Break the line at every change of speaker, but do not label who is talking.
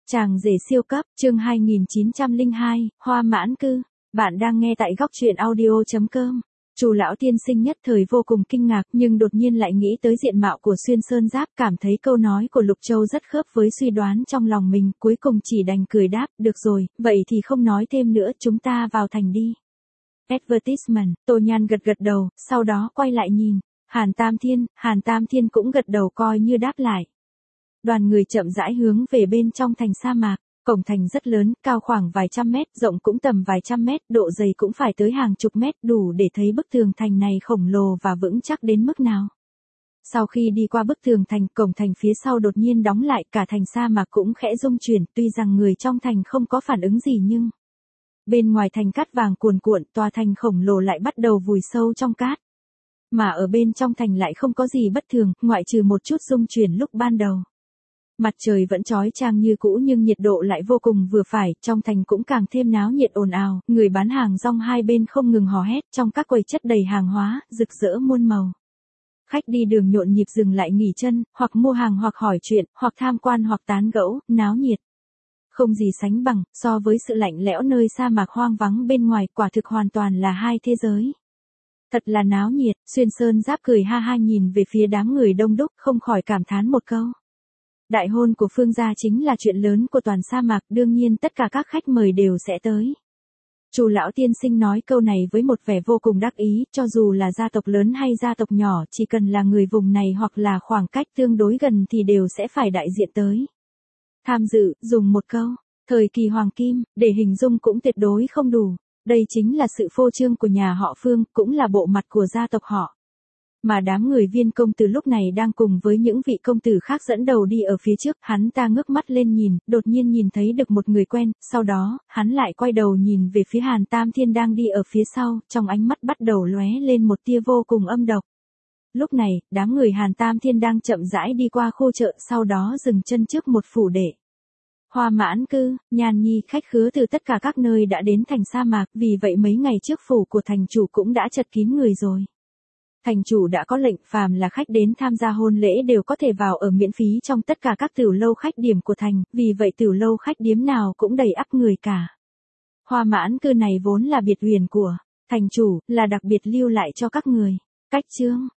Chàng rể siêu cấp, chương 2902, Hoa Mãn Cư. Bạn đang nghe tại góc truyện audio.com. Chu lão tiên sinh nhất thời vô cùng kinh ngạc, nhưng đột nhiên lại nghĩ tới diện mạo của Xuyên Sơn Giáp, cảm thấy câu nói của Lục Châu rất khớp với suy đoán trong lòng mình, cuối cùng chỉ đành cười đáp, được rồi, vậy thì không nói thêm nữa, chúng ta vào thành đi. Advertisement, Tô Nhan gật gật đầu, sau đó quay lại nhìn. Hàn Tam Thiên cũng gật đầu coi như đáp lại. Đoàn người chậm rãi hướng về bên trong thành sa mạc, cổng thành rất lớn, cao khoảng vài trăm mét, rộng cũng tầm vài trăm mét, độ dày cũng phải tới hàng chục mét, đủ để thấy bức tường thành này khổng lồ và vững chắc đến mức nào. Sau khi đi qua bức tường thành, cổng thành phía sau đột nhiên đóng lại, cả thành sa mạc cũng khẽ rung chuyển, tuy rằng người trong thành không có phản ứng gì nhưng bên ngoài thành cát vàng cuồn cuộn, tòa thành khổng lồ lại bắt đầu vùi sâu trong cát. Mà ở bên trong thành lại không có gì bất thường, ngoại trừ một chút rung chuyển lúc ban đầu. Mặt trời vẫn chói chang như cũ nhưng nhiệt độ lại vô cùng vừa phải, trong thành cũng càng thêm náo nhiệt ồn ào, người bán hàng rong hai bên không ngừng hò hét, trong các quầy chất đầy hàng hóa, rực rỡ muôn màu. Khách đi đường nhộn nhịp dừng lại nghỉ chân, hoặc mua hàng hoặc hỏi chuyện, hoặc tham quan hoặc tán gẫu, náo nhiệt. Không gì sánh bằng, so với sự lạnh lẽo nơi sa mạc hoang vắng bên ngoài, quả thực hoàn toàn là hai thế giới. Thật là náo nhiệt, Xuyên Sơn Giáp cười ha ha nhìn về phía đám người đông đúc, không khỏi cảm thán một câu. Đại hôn của Phương gia chính là chuyện lớn của toàn sa mạc, đương nhiên tất cả các khách mời đều sẽ tới. Chu lão tiên sinh nói câu này với một vẻ vô cùng đắc ý, cho dù là gia tộc lớn hay gia tộc nhỏ, chỉ cần là người vùng này hoặc là khoảng cách tương đối gần thì đều sẽ phải đại diện tới. Tham dự, dùng một câu, thời kỳ hoàng kim, để hình dung cũng tuyệt đối không đủ. Đây chính là sự phô trương của nhà họ Phương, cũng là bộ mặt của gia tộc họ. Mà đám người Viên công tử lúc này đang cùng với những vị công tử khác dẫn đầu đi ở phía trước, hắn ta ngước mắt lên nhìn, đột nhiên nhìn thấy được một người quen, sau đó, hắn lại quay đầu nhìn về phía Hàn Tam Thiên đang đi ở phía sau, trong ánh mắt bắt đầu lóe lên một tia vô cùng âm độc. Lúc này, đám người Hàn Tam Thiên đang chậm rãi đi qua khu chợ, sau đó dừng chân trước một phủ đệ. Hoa Mãn Cư, Nhan Nhi khách khứa từ tất cả các nơi đã đến thành sa mạc, vì vậy mấy ngày trước phủ của thành chủ cũng đã chật kín người rồi. Thành chủ đã có lệnh phàm là khách đến tham gia hôn lễ đều có thể vào ở miễn phí trong tất cả các tiểu lâu khách điểm của thành, vì vậy tiểu lâu khách điếm nào cũng đầy ắp người cả. Hoa Mãn Cư này vốn là biệt huyền của thành chủ, là đặc biệt lưu lại cho các người. Cách chương